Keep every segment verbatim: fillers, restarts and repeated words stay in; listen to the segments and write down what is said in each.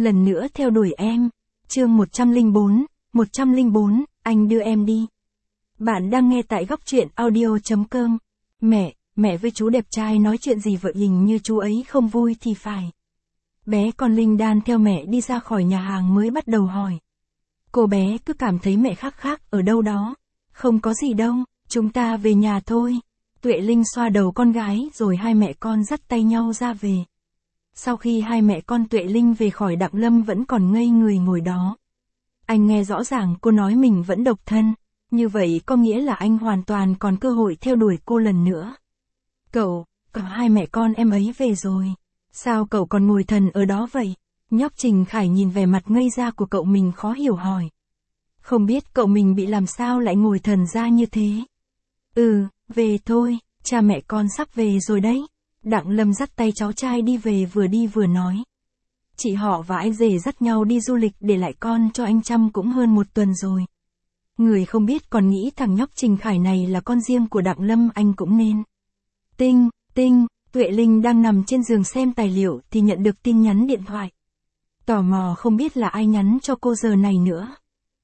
lần nữa theo đuổi em. Chương một trăm lẻ bốn, một trăm lẻ bốn, anh đưa em đi. Bạn đang nghe tại góc truyện audio chấm com. Mẹ, mẹ với chú đẹp trai nói chuyện gì vậy, hình như chú ấy không vui thì phải. Bé con Linh đan theo mẹ đi ra khỏi nhà hàng mới bắt đầu hỏi. Cô bé cứ cảm thấy mẹ khác khác ở đâu đó. Không có gì đâu, chúng ta về nhà thôi. Tuệ Linh xoa đầu con gái rồi hai mẹ con dắt tay nhau ra về. Sau khi hai mẹ con Tuệ Linh về khỏi, Đặng Lâm vẫn còn ngây người ngồi đó. Anh nghe rõ ràng cô nói mình vẫn độc thân, như vậy có nghĩa là anh hoàn toàn còn cơ hội theo đuổi cô lần nữa. Cậu, cả hai mẹ con em ấy về rồi. Sao cậu còn ngồi thần ở đó vậy? Nhóc Trình Khải nhìn vẻ mặt ngây ra của cậu mình khó hiểu hỏi. Không biết cậu mình bị làm sao lại ngồi thần ra như thế. Ừ, về thôi, cha mẹ con sắp về rồi đấy. Đặng Lâm dắt tay cháu trai đi về, vừa đi vừa nói. Chị họ và anh rể dắt nhau đi du lịch để lại con cho anh chăm cũng hơn một tuần rồi. Người không biết còn nghĩ thằng nhóc Trình Khải này là con riêng của Đặng Lâm, anh cũng nên. Tinh, tinh, Tuệ Linh đang nằm trên giường xem tài liệu thì nhận được tin nhắn điện thoại. Tò mò không biết là ai nhắn cho cô giờ này nữa.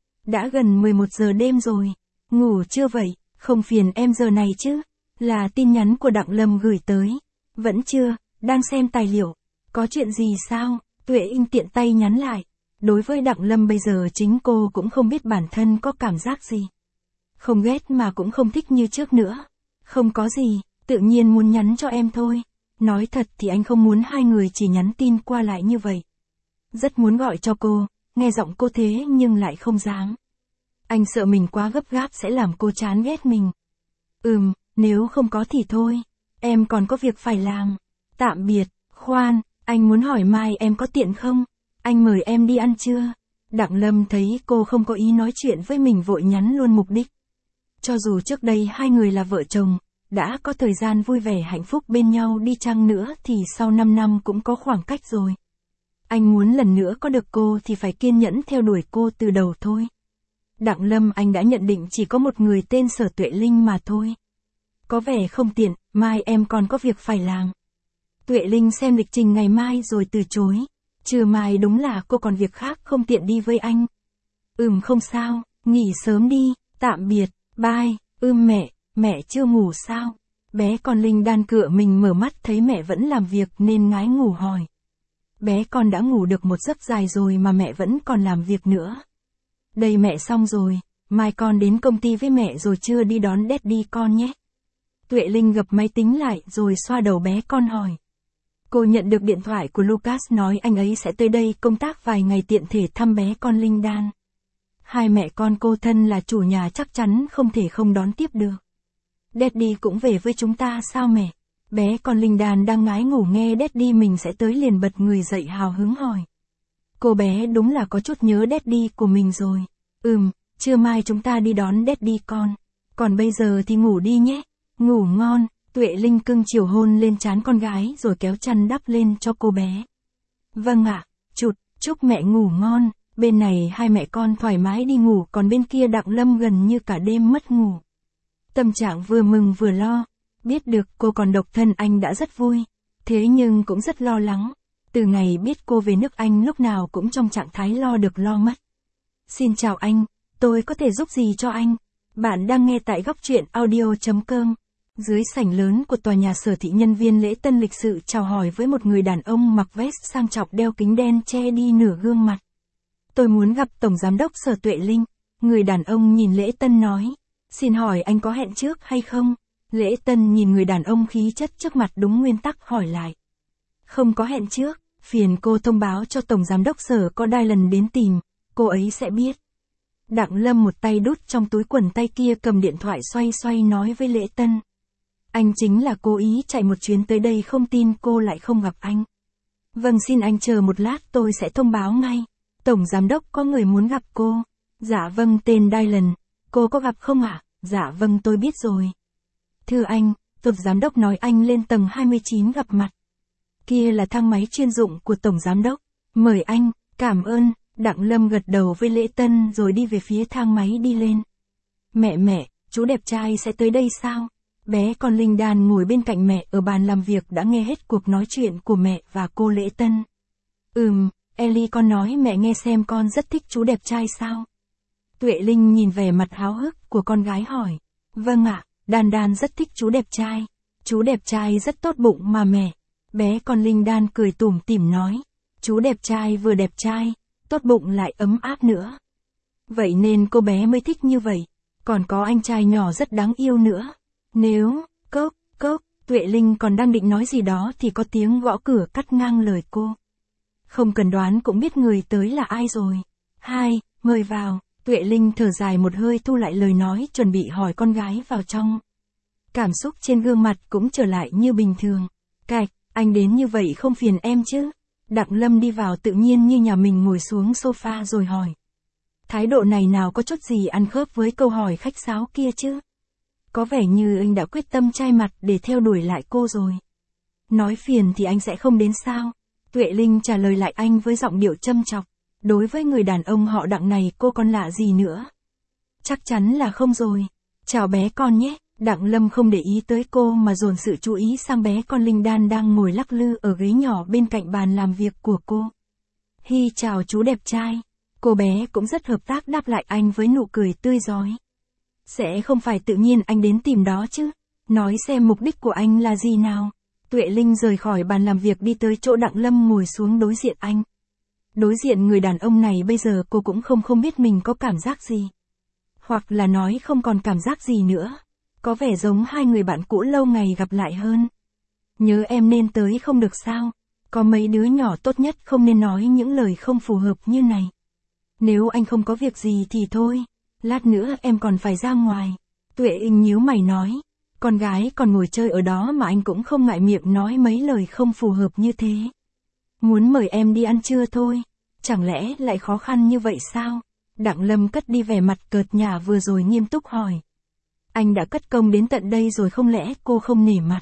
Đã gần mười một giờ đêm rồi, ngủ chưa vậy, không phiền em giờ này chứ? Là tin nhắn của Đặng Lâm gửi tới. Vẫn chưa, đang xem tài liệu. Có chuyện gì sao? Tuệ Linh tiện tay nhắn lại. Đối với Đặng Lâm bây giờ chính cô cũng không biết bản thân có cảm giác gì. Không ghét mà cũng không thích như trước nữa. Không có gì, tự nhiên muốn nhắn cho em thôi. Nói thật thì anh không muốn hai người chỉ nhắn tin qua lại như vậy. Rất muốn gọi cho cô, nghe giọng cô thế nhưng lại không dám. Anh sợ mình quá gấp gáp sẽ làm cô chán ghét mình. Ừm, nếu không có thì thôi. Em còn có việc phải làm. Tạm biệt, khoan, anh muốn hỏi mai em có tiện không? Anh mời em đi ăn trưa. Đặng Lâm thấy cô không có ý nói chuyện với mình vội nhắn luôn mục đích. Cho dù trước đây hai người là vợ chồng, đã có thời gian vui vẻ hạnh phúc bên nhau đi chăng nữa thì sau năm năm cũng có khoảng cách rồi. Anh muốn lần nữa có được cô thì phải kiên nhẫn theo đuổi cô từ đầu thôi. Đặng Lâm anh đã nhận định chỉ có một người tên Sở Tuệ Linh mà thôi. Có vẻ không tiện, mai em còn có việc phải làm. Tuệ Linh xem lịch trình ngày mai rồi từ chối. Trưa mai đúng là cô còn việc khác không tiện đi với anh. Ừm không sao, nghỉ sớm đi, tạm biệt, bye, ưm mẹ, mẹ chưa ngủ sao? Bé con Linh đan cựa mình mở mắt thấy mẹ vẫn làm việc nên ngái ngủ hỏi. Bé con đã ngủ được một giấc dài rồi mà mẹ vẫn còn làm việc nữa. Đây mẹ xong rồi, mai con đến công ty với mẹ rồi trưa đi đón Daddy con nhé. Tuệ Linh gập máy tính lại rồi xoa đầu bé con hỏi. Cô nhận được điện thoại của Lucas nói anh ấy sẽ tới đây công tác vài ngày tiện thể thăm bé con Linh đan. Hai mẹ con cô thân là chủ nhà chắc chắn không thể không đón tiếp được. Daddy cũng về với chúng ta sao mẹ? Bé con Linh đan đang ngái ngủ nghe Daddy mình sẽ tới liền bật người dậy hào hứng hỏi. Cô bé đúng là có chút nhớ Daddy của mình rồi. Ừm, trưa mai chúng ta đi đón Daddy con. Còn bây giờ thì ngủ đi nhé. Ngủ ngon. Tuệ Linh cưng chiều hôn lên trán con gái rồi kéo chăn đắp lên cho cô bé. Vâng ạ, chụt, chúc mẹ ngủ ngon. Bên này hai mẹ con thoải mái đi ngủ, còn bên kia Đặng Lâm gần như cả đêm mất ngủ. Tâm trạng vừa mừng vừa lo. Biết được cô còn độc thân anh đã rất vui. Thế nhưng cũng rất lo lắng. Từ ngày biết cô về nước anh lúc nào cũng trong trạng thái lo được lo mất. Xin chào anh, tôi có thể giúp gì cho anh? Bạn đang nghe tại góc truyện audio chấm com. Dưới sảnh lớn của tòa nhà Sở thị, nhân viên lễ tân lịch sự chào hỏi với một người đàn ông mặc vest sang trọng đeo kính đen che đi nửa gương mặt. Tôi muốn gặp Tổng Giám đốc Sở Tuệ Linh. Người đàn ông nhìn lễ tân nói. Xin hỏi anh có hẹn trước hay không? Lễ tân nhìn người đàn ông khí chất trước mặt đúng nguyên tắc hỏi lại. Không có hẹn trước, phiền cô thông báo cho Tổng Giám đốc Sở có đai lần đến tìm, cô ấy sẽ biết. Đặng Lâm một tay đút trong túi quần, tay kia cầm điện thoại xoay xoay nói với lễ tân. Anh chính là cố ý chạy một chuyến tới đây, không tin cô lại không gặp anh. Vâng, xin anh chờ một lát tôi sẽ thông báo ngay. Tổng Giám đốc có người muốn gặp cô. Dạ vâng, tên Dylan. Cô có gặp không ạ? À? Dạ vâng, tôi biết rồi. Thưa anh, Tổng Giám đốc nói anh lên tầng hai mươi chín gặp mặt. Kia là thang máy chuyên dụng của Tổng Giám đốc. Mời anh, cảm ơn. Đặng Lâm gật đầu với lễ tân rồi đi về phía thang máy đi lên. Mẹ mẹ, chú đẹp trai sẽ tới đây sao? Bé con Linh đan ngồi bên cạnh mẹ ở bàn làm việc đã nghe hết cuộc nói chuyện của mẹ và cô lễ tân. Ừm, Ellie con nói mẹ nghe xem con rất thích chú đẹp trai sao? Tuệ Linh nhìn vẻ mặt háo hức của con gái hỏi. Vâng ạ, Đan Đan rất thích chú đẹp trai. Chú đẹp trai rất tốt bụng mà mẹ. Bé con Linh Đan cười tủm tỉm nói. Chú đẹp trai vừa đẹp trai, tốt bụng lại ấm áp nữa. Vậy nên cô bé mới thích như vậy. Còn có anh trai nhỏ rất đáng yêu nữa. Nếu, cốc, cốc, Tuệ Linh còn đang định nói gì đó thì có tiếng gõ cửa cắt ngang lời cô. Không cần đoán cũng biết người tới là ai rồi. Hai, mời vào. Tuệ Linh thở dài một hơi thu lại lời nói chuẩn bị hỏi con gái vào trong. Cảm xúc trên gương mặt cũng trở lại như bình thường. Cạch, anh đến như vậy không phiền em chứ? Đặng Lâm đi vào tự nhiên như nhà mình ngồi xuống sofa rồi hỏi. Thái độ này nào có chút gì ăn khớp với câu hỏi khách sáo kia chứ? Có vẻ như anh đã quyết tâm chai mặt để theo đuổi lại cô rồi. Nói phiền thì anh sẽ không đến sao? Tuệ Linh trả lời lại anh với giọng điệu châm chọc. Đối với người đàn ông họ Đặng này cô còn lạ gì nữa? Chắc chắn là không rồi. Chào bé con nhé. Đặng Lâm không để ý tới cô mà dồn sự chú ý sang bé con Linh Đan đang ngồi lắc lư ở ghế nhỏ bên cạnh bàn làm việc của cô. Hi chào chú đẹp trai. Cô bé cũng rất hợp tác đáp lại anh với nụ cười tươi rói. Sẽ không phải tự nhiên anh đến tìm đó chứ? Nói xem mục đích của anh là gì nào? Tuệ Linh rời khỏi bàn làm việc đi tới chỗ Đặng Lâm ngồi xuống đối diện anh. Đối diện người đàn ông này bây giờ cô cũng không không biết mình có cảm giác gì. Hoặc là nói không còn cảm giác gì nữa. Có vẻ giống hai người bạn cũ lâu ngày gặp lại hơn. Nhớ em nên tới không được sao? Có mấy đứa nhỏ tốt nhất không nên nói những lời không phù hợp như này. Nếu anh không có việc gì thì thôi. Lát nữa em còn phải ra ngoài. Tuệ Inh nhíu mày nói. Con gái còn ngồi chơi ở đó mà anh cũng không ngại miệng nói mấy lời không phù hợp như thế. Muốn mời em đi ăn trưa thôi. Chẳng lẽ lại khó khăn như vậy sao? Đặng Lâm cất đi vẻ mặt cợt nhả vừa rồi nghiêm túc hỏi. Anh đã cất công đến tận đây rồi không lẽ cô không nể mặt?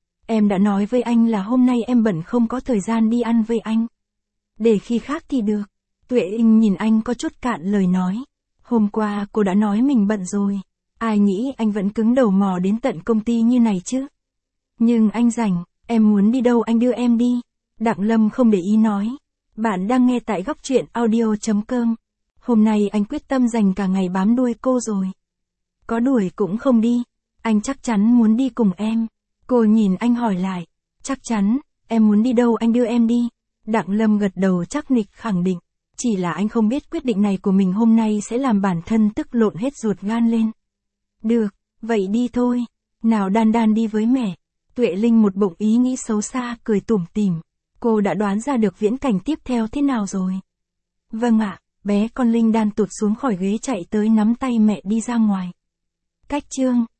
Em đã nói với anh là hôm nay em bận không có thời gian đi ăn với anh. Để khi khác thì được. Tuệ Inh nhìn anh có chút cạn lời nói. Hôm qua cô đã nói mình bận rồi. Ai nghĩ anh vẫn cứng đầu mò đến tận công ty như này chứ? Nhưng anh rảnh, em muốn đi đâu anh đưa em đi. Đặng Lâm không để ý nói. Bạn đang nghe tại góc truyện audio chấm com. Hôm nay anh quyết tâm dành cả ngày bám đuôi cô rồi. Có đuổi cũng không đi. Anh chắc chắn muốn đi cùng em. Cô nhìn anh hỏi lại. Chắc chắn, em muốn đi đâu anh đưa em đi. Đặng Lâm gật đầu chắc nịch khẳng định. Chỉ là anh không biết quyết định này của mình hôm nay sẽ làm bản thân tức lộn hết ruột gan lên. Được, vậy đi thôi. Nào Đan Đan đi với mẹ. Tuệ Linh một bụng ý nghĩ xấu xa cười tủm tỉm. Cô đã đoán ra được viễn cảnh tiếp theo thế nào rồi. Vâng ạ, bé con Linh Đan tụt xuống khỏi ghế chạy tới nắm tay mẹ đi ra ngoài. Cách chương